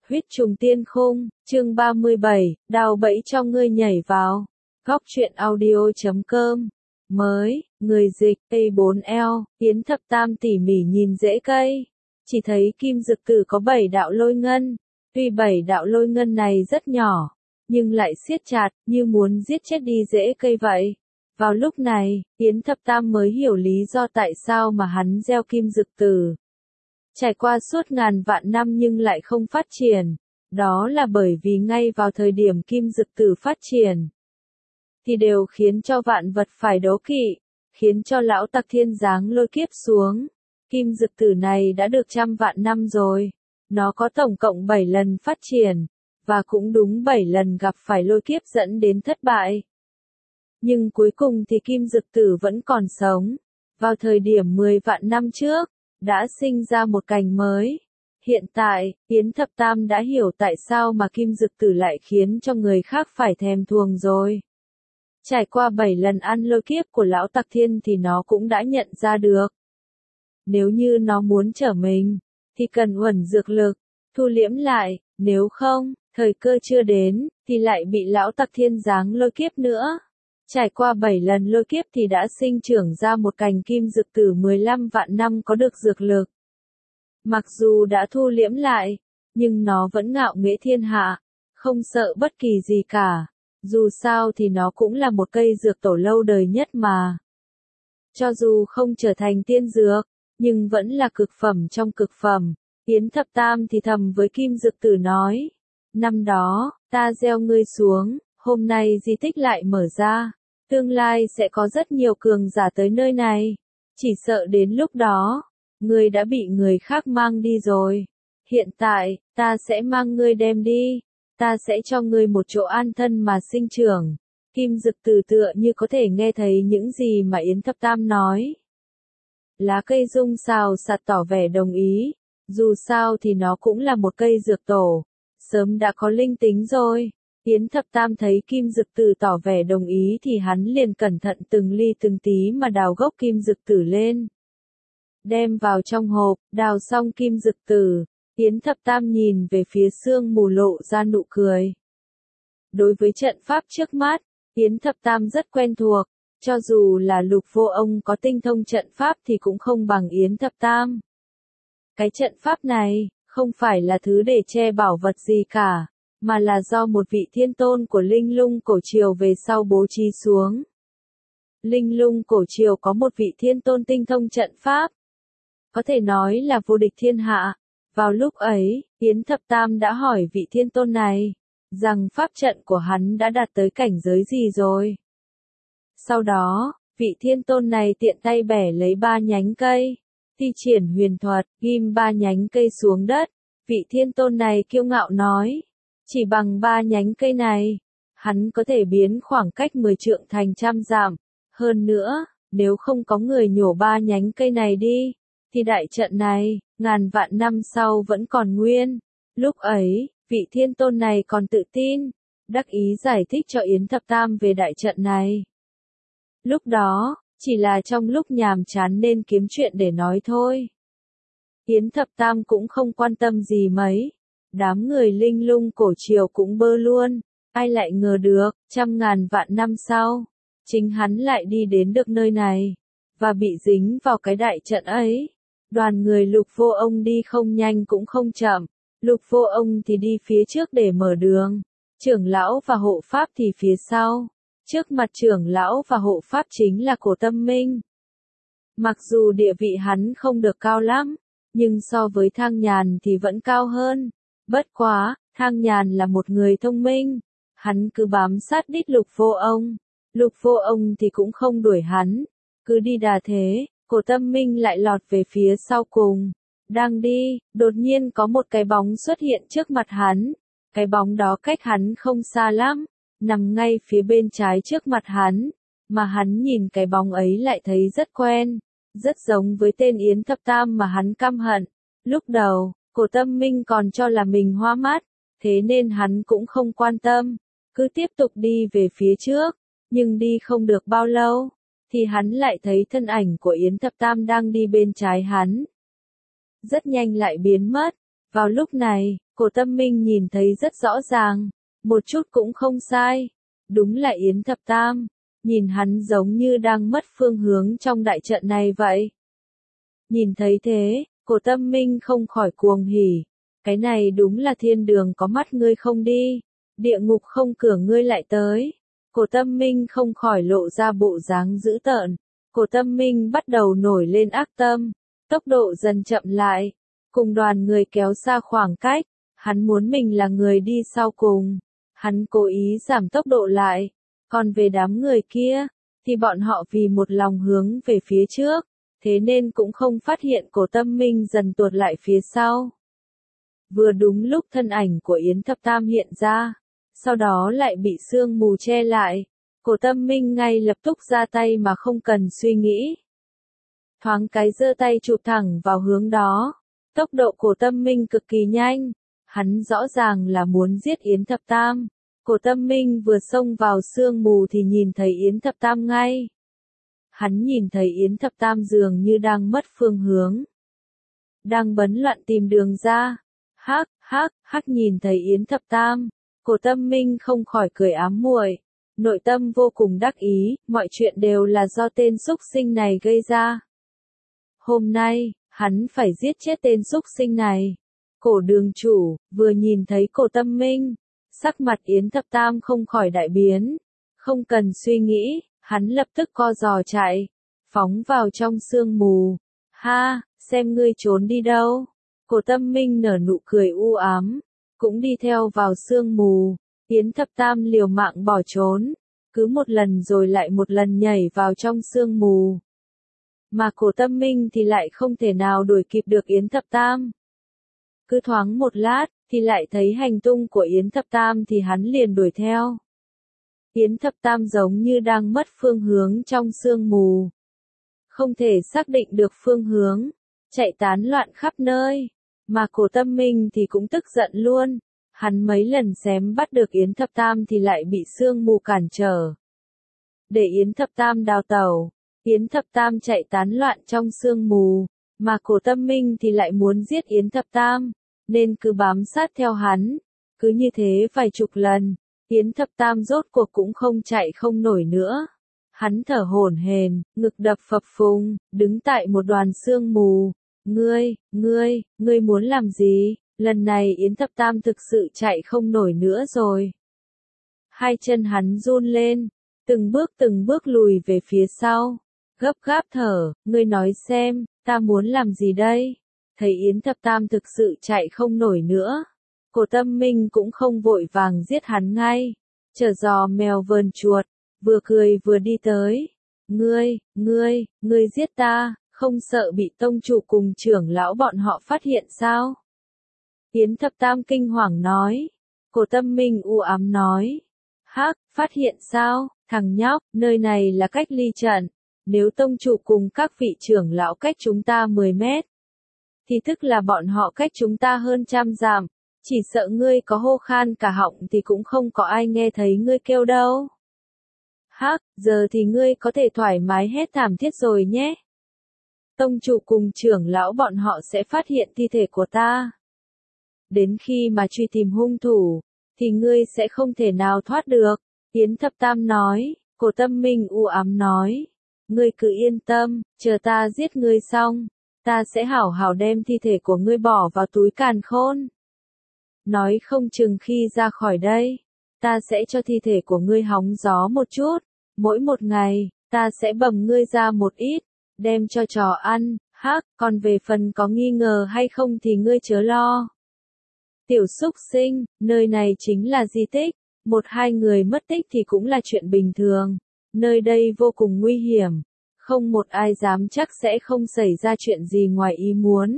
Huyết trùng tiên khung, chương 37, đào bẫy cho ngươi nhảy vào. Góc truyện audio.com. Mới, người dịch, A4L, Yến Thập Tam tỉ mỉ nhìn rễ cây. Chỉ thấy kim dực tử có 7 đạo lôi ngân. Tuy 7 đạo lôi ngân này rất nhỏ, nhưng lại siết chặt, như muốn giết chết đi rễ cây vậy. Vào lúc này, Yến Thập Tam mới hiểu lý do tại sao mà hắn gieo kim dực tử. Trải qua suốt ngàn vạn năm nhưng lại không phát triển. Đó là bởi vì ngay vào thời điểm kim dực tử phát triển, thì đều khiến cho vạn vật phải đố kỵ, khiến cho lão Tặc Thiên giáng lôi kiếp xuống. Kim dực tử này đã được trăm vạn năm rồi. Nó có tổng cộng 7 lần phát triển, và cũng đúng 7 lần gặp phải lôi kiếp dẫn đến thất bại. Nhưng cuối cùng thì kim dực tử vẫn còn sống. Vào thời điểm 10 vạn năm trước, đã sinh ra một cành mới. Hiện tại, Yến Thập Tam đã hiểu tại sao mà kim dực tử lại khiến cho người khác phải thèm thuồng rồi. Trải qua 7 lần ăn lôi kiếp của lão Tặc Thiên thì nó cũng đã nhận ra được. Nếu như nó muốn trở mình, thì cần uẩn dược lực, thu liễm lại, nếu không, thời cơ chưa đến, thì lại bị lão Tặc Thiên giáng lôi kiếp nữa. Trải qua 7 lần lôi kiếp thì đã sinh trưởng ra một cành kim dực tử 15 vạn năm có được dược lực. Mặc dù đã thu liễm lại, nhưng nó vẫn ngạo nghễ thiên hạ, không sợ bất kỳ gì cả. Dù sao thì nó cũng là một cây dược tổ lâu đời nhất mà. Cho dù không trở thành tiên dược, nhưng vẫn là cực phẩm trong cực phẩm. Yến Thập Tam thì thầm với kim dực tử nói. Năm đó, ta gieo ngươi xuống, hôm nay di tích lại mở ra. Tương lai sẽ có rất nhiều cường giả tới nơi này. Chỉ sợ đến lúc đó, ngươi đã bị người khác mang đi rồi. Hiện tại, ta sẽ mang ngươi đem đi. Ta sẽ cho ngươi một chỗ an thân mà sinh trưởng. Kim dực tử tựa như có thể nghe thấy những gì mà Yến Thập Tam nói. Lá cây rung xào xạc tỏ vẻ đồng ý. Dù sao thì nó cũng là một cây dược tổ. Sớm đã có linh tính rồi. Yến Thập Tam thấy kim dực tử tỏ vẻ đồng ý thì hắn liền cẩn thận từng ly từng tí mà đào gốc kim dực tử lên. Đem vào trong hộp, đào xong kim dực tử, Yến Thập Tam nhìn về phía sương mù lộ ra nụ cười. Đối với trận pháp trước mắt, Yến Thập Tam rất quen thuộc, cho dù là Lục Vô Ông có tinh thông trận pháp thì cũng không bằng Yến Thập Tam. Cái trận pháp này, không phải là thứ để che bảo vật gì cả, mà là do một vị thiên tôn của Linh Lung cổ triều về sau bố trí xuống. Linh Lung cổ triều có một vị thiên tôn tinh thông trận pháp, có thể nói là vô địch thiên hạ. Vào lúc ấy, Yến Thập Tam đã hỏi vị thiên tôn này, rằng pháp trận của hắn đã đạt tới cảnh giới gì rồi. Sau đó, vị thiên tôn này tiện tay bẻ lấy 3 nhánh cây, thi triển huyền thuật, ghim 3 nhánh cây xuống đất. Vị thiên tôn này kiêu ngạo nói, chỉ bằng 3 nhánh cây này, hắn có thể biến khoảng cách 10 trượng thành trăm dặm. Hơn nữa, nếu không có người nhổ 3 nhánh cây này đi, thì đại trận này, ngàn vạn năm sau vẫn còn nguyên. Lúc ấy, vị thiên tôn này còn tự tin, đắc ý giải thích cho Yến Thập Tam về đại trận này. Lúc đó, chỉ là trong lúc nhàm chán nên kiếm chuyện để nói thôi. Yến Thập Tam cũng không quan tâm gì mấy. Đám người Linh Lung cổ triều cũng bơ luôn. Ai lại ngờ được, trăm ngàn vạn năm sau, chính hắn lại đi đến được nơi này, và bị dính vào cái đại trận ấy. Đoàn người Lục Vô Ông đi không nhanh cũng không chậm. Lục Vô Ông thì đi phía trước để mở đường. Trưởng lão và hộ pháp thì phía sau. Trước mặt trưởng lão và hộ pháp chính là Cổ Tâm Minh. Mặc dù địa vị hắn không được cao lắm, nhưng so với Thang Nhàn thì vẫn cao hơn. Bất quá, Thang Nhàn là một người thông minh. Hắn cứ bám sát đít Lục Vô Ông. Lục Vô Ông thì cũng không đuổi hắn. Cứ đi đà thế, Cổ Tâm Minh lại lọt về phía sau cùng. Đang đi, đột nhiên có một cái bóng xuất hiện trước mặt hắn. Cái bóng đó cách hắn không xa lắm, nằm ngay phía bên trái trước mặt hắn. Mà hắn nhìn cái bóng ấy lại thấy rất quen, rất giống với tên Yến Thập Tam mà hắn căm hận. Lúc đầu, Cổ Tâm Minh còn cho là mình hoa mắt, thế nên hắn cũng không quan tâm, cứ tiếp tục đi về phía trước. Nhưng đi không được bao lâu, thì hắn lại thấy thân ảnh của Yến Thập Tam đang đi bên trái hắn. Rất nhanh lại biến mất, Vào lúc này, Cổ Tâm Minh nhìn thấy rất rõ ràng, một chút cũng không sai. Đúng là Yến Thập Tam, nhìn hắn giống như đang mất phương hướng trong đại trận này vậy. Nhìn thấy thế, Cổ Tâm Minh không khỏi cuồng hỉ. Cái này đúng là thiên đường có mắt ngươi không đi, địa ngục không cửa ngươi lại tới. Cổ Tâm Minh không khỏi lộ ra bộ dáng dữ tợn. Cổ Tâm Minh bắt đầu nổi lên ác tâm, tốc độ dần chậm lại, cùng đoàn người kéo xa khoảng cách. Hắn muốn mình là người đi sau cùng. Hắn cố ý giảm tốc độ lại. Còn về đám người kia, thì bọn họ vì một lòng hướng về phía trước, thế nên cũng không phát hiện Cổ Tâm Minh dần tuột lại phía sau. Vừa đúng lúc thân ảnh của Yến Thập Tam hiện ra, sau đó lại bị sương mù che lại. Cổ Tâm Minh ngay lập tức ra tay mà không cần suy nghĩ. Thoáng cái giơ tay chụp thẳng vào hướng đó. Tốc độ Cổ Tâm Minh cực kỳ nhanh. Hắn rõ ràng là muốn giết Yến Thập Tam. Cổ Tâm Minh vừa xông vào sương mù thì nhìn thấy Yến Thập Tam ngay. Hắn nhìn thấy Yến Thập Tam dường như đang mất phương hướng. Đang bấn loạn tìm đường ra. Hắc nhìn thấy Yến Thập Tam. Cổ Tâm Minh không khỏi cười ám muội. Nội tâm vô cùng đắc ý, mọi chuyện đều là do tên xúc sinh này gây ra. Hôm nay, hắn phải giết chết tên xúc sinh này. Cổ đường chủ, vừa nhìn thấy Cổ Tâm Minh, sắc mặt Yến Thập Tam không khỏi đại biến. Không cần suy nghĩ, hắn lập tức co giò chạy, phóng vào trong sương mù. Ha, xem ngươi trốn đi đâu. Cổ Tâm Minh nở nụ cười u ám, cũng đi theo vào sương mù. Yến Thập Tam liều mạng bỏ trốn, cứ một lần rồi lại một lần nhảy vào trong sương mù. Mà Cổ Tâm Minh thì lại không thể nào đuổi kịp được Yến Thập Tam. Cứ thoáng một lát, thì lại thấy hành tung của Yến Thập Tam thì hắn liền đuổi theo. Yến Thập Tam giống như đang mất phương hướng trong sương mù. Không thể xác định được phương hướng, chạy tán loạn khắp nơi. Mà Cổ Tâm Minh thì cũng tức giận luôn. Hắn mấy lần xém bắt được Yến Thập Tam thì lại bị sương mù cản trở. Để Yến Thập Tam đào tẩu, Yến Thập Tam chạy tán loạn trong sương mù, mà Cổ Tâm Minh thì lại muốn giết Yến Thập Tam, nên cứ bám sát theo hắn. Cứ như thế vài chục lần, Yến Thập Tam rốt cuộc cũng không chạy không nổi nữa. Hắn thở hổn hển, ngực đập phập phùng, đứng tại một đoàn sương mù. Ngươi muốn làm gì? Lần này Yến Thập Tam thực sự chạy không nổi nữa rồi. Hai chân hắn run lên, từng bước lùi về phía sau, gấp gáp thở, ngươi nói xem, ta muốn làm gì đây? Thấy Yến Thập Tam thực sự chạy không nổi nữa, Cổ Tâm Minh cũng không vội vàng giết hắn ngay, chờ giò mèo vờn chuột, vừa cười vừa đi tới. Ngươi giết ta, không sợ bị tông chủ cùng trưởng lão bọn họ phát hiện sao? Yến Thập Tam kinh hoàng nói. Cổ Tâm Minh u ám nói. Phát hiện sao, thằng nhóc, nơi này là cách ly trận. Nếu tông chủ cùng các vị trưởng lão cách chúng ta 10 mét, thì tức là bọn họ cách chúng ta hơn trăm dặm. Chỉ sợ ngươi có hô khan cả họng thì cũng không có ai nghe thấy ngươi kêu đâu. Giờ thì ngươi có thể thoải mái hét thảm thiết rồi nhé. Tông chủ cùng trưởng lão bọn họ sẽ phát hiện thi thể của ta. Đến khi mà truy tìm hung thủ, thì ngươi sẽ không thể nào thoát được. Yến Thập Tam nói. Cổ Tâm Minh u ám nói. Ngươi cứ yên tâm, chờ ta giết ngươi xong, ta sẽ hảo hảo đem thi thể của ngươi bỏ vào túi càn khôn. Nói không chừng khi ra khỏi đây, ta sẽ cho thi thể của ngươi hóng gió một chút. Mỗi một ngày, ta sẽ bầm ngươi ra một ít, đem cho chó ăn. Còn về phần có nghi ngờ hay không thì ngươi chớ lo. Tiểu xúc sinh, nơi này chính là di tích. Một hai người mất tích thì cũng là chuyện bình thường. Nơi đây vô cùng nguy hiểm. Không một ai dám chắc sẽ không xảy ra chuyện gì ngoài ý muốn.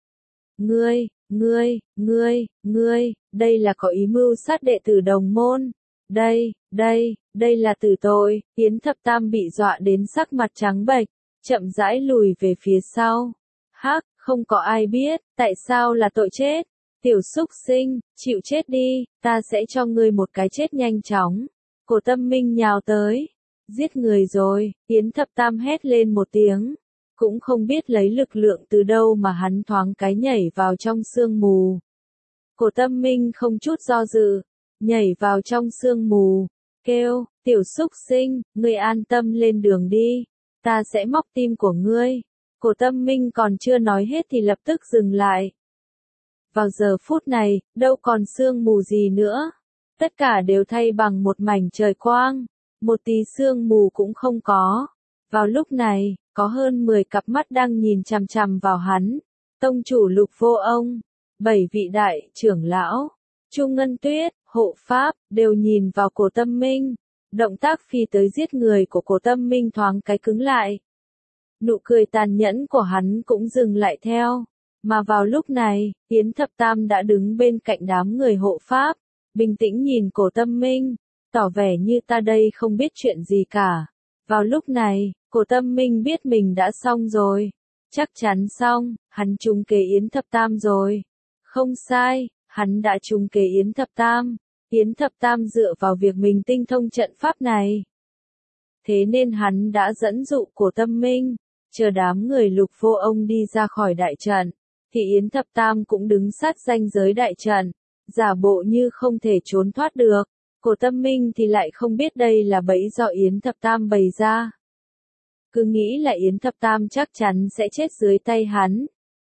Ngươi, đây là có ý mưu sát đệ tử đồng môn. Đây là tử tội. Yến Thập Tam bị dọa đến sắc mặt trắng bệch, chậm rãi lùi về phía sau. Không có ai biết, tại sao là tội chết. Tiểu xúc sinh, chịu chết đi, ta sẽ cho ngươi một cái chết nhanh chóng. Cổ Tâm Minh nhào tới. Giết người rồi, Yến Thập Tam hét lên một tiếng. cũng không biết lấy lực lượng từ đâu mà hắn thoáng cái nhảy vào trong sương mù. Cổ Tâm Minh không chút do dự, nhảy vào trong sương mù, kêu, tiểu súc sinh, ngươi an tâm lên đường đi, ta sẽ móc tim của ngươi. Cổ Tâm Minh còn chưa nói hết thì lập tức dừng lại. Vào giờ phút này, đâu còn sương mù gì nữa. Tất cả đều thay bằng một mảnh trời quang, một tí sương mù cũng không có. Vào lúc này, có hơn 10 cặp mắt đang nhìn chằm chằm vào hắn. Tông chủ Lục Vô Ông, 7 vị đại trưởng lão, Chu Ngân Tuyết, hộ pháp, đều nhìn vào Cổ Tâm Minh. Động tác phi tới giết người của Cổ Tâm Minh thoáng cái cứng lại. Nụ cười tàn nhẫn của hắn cũng dừng lại theo. Mà vào lúc này, Yến Thập Tam đã đứng bên cạnh đám người hộ pháp, bình tĩnh nhìn Cổ Tâm Minh, tỏ vẻ như ta đây không biết chuyện gì cả. Vào lúc này, Cổ Tâm Minh biết mình đã xong rồi. Chắc chắn xong, hắn trúng kế Yến Thập Tam rồi. Không sai, hắn đã trúng kế Yến Thập Tam. Yến Thập Tam dựa vào việc mình tinh thông trận pháp này. Thế nên hắn đã dẫn dụ Cổ Tâm Minh, chờ đám người Lục Vô Ông đi ra khỏi đại trận, thì Yến Thập Tam cũng đứng sát ranh giới đại trận, giả bộ như không thể trốn thoát được. Cổ Tâm Minh thì lại không biết đây là bẫy do Yến Thập Tam bày ra. Cứ nghĩ là Yến Thập Tam chắc chắn sẽ chết dưới tay hắn.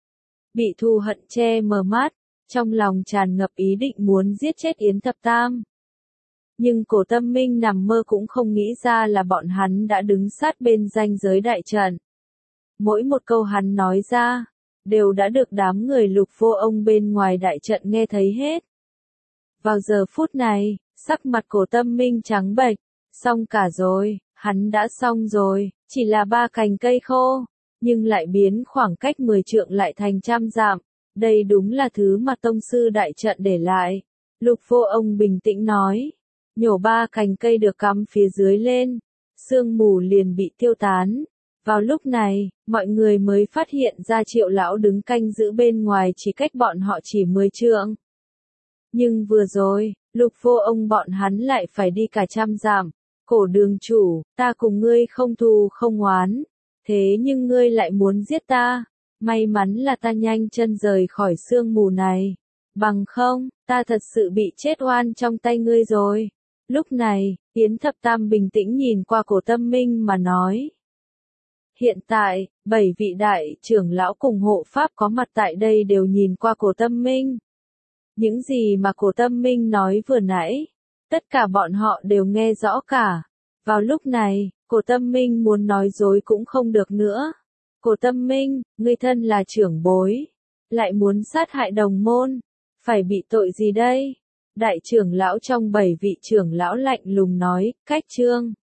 Bị thù hận che mờ mắt, trong lòng tràn ngập ý định muốn giết chết Yến Thập Tam. Nhưng Cổ Tâm Minh nằm mơ cũng không nghĩ ra là bọn hắn đã đứng sát bên ranh giới đại trận. Mỗi một câu hắn nói ra, đều đã được đám người Lục Vô Ông bên ngoài đại trận nghe thấy hết. Vào giờ phút này, sắc mặt Cổ Tâm Minh trắng bệch, xong cả rồi, hắn đã xong rồi, chỉ là 3 cành cây khô, nhưng lại biến khoảng cách 10 trượng lại thành trăm dặm. Đây đúng là thứ mà tông sư đại trận để lại. Lục Vô Ông bình tĩnh nói, nhổ 3 cành cây được cắm phía dưới lên, sương mù liền bị tiêu tán. Vào lúc này, mọi người mới phát hiện ra Triệu lão đứng canh giữ bên ngoài chỉ cách bọn họ chỉ 10 trượng. Nhưng vừa rồi, Lục Vô Ông bọn hắn lại phải đi cả trăm dặm. Cổ đường chủ, ta cùng ngươi không thù không oán, thế nhưng ngươi lại muốn giết ta. May mắn là ta nhanh chân rời khỏi sương mù này. Bằng không, ta thật sự bị chết oan trong tay ngươi rồi. Lúc này, Yến Thập Tam bình tĩnh nhìn qua Cổ Tâm Minh mà nói. Hiện tại, 7 vị đại trưởng lão cùng hộ pháp có mặt tại đây đều nhìn qua Cổ Tâm Minh. Những gì mà Cổ Tâm Minh nói vừa nãy, tất cả bọn họ đều nghe rõ cả. Vào lúc này, Cổ Tâm Minh muốn nói dối cũng không được nữa. Cổ Tâm Minh, ngươi thân là trưởng bối, lại muốn sát hại đồng môn, phải bị tội gì đây? Đại trưởng lão trong 7 vị trưởng lão lạnh lùng nói, cách chương.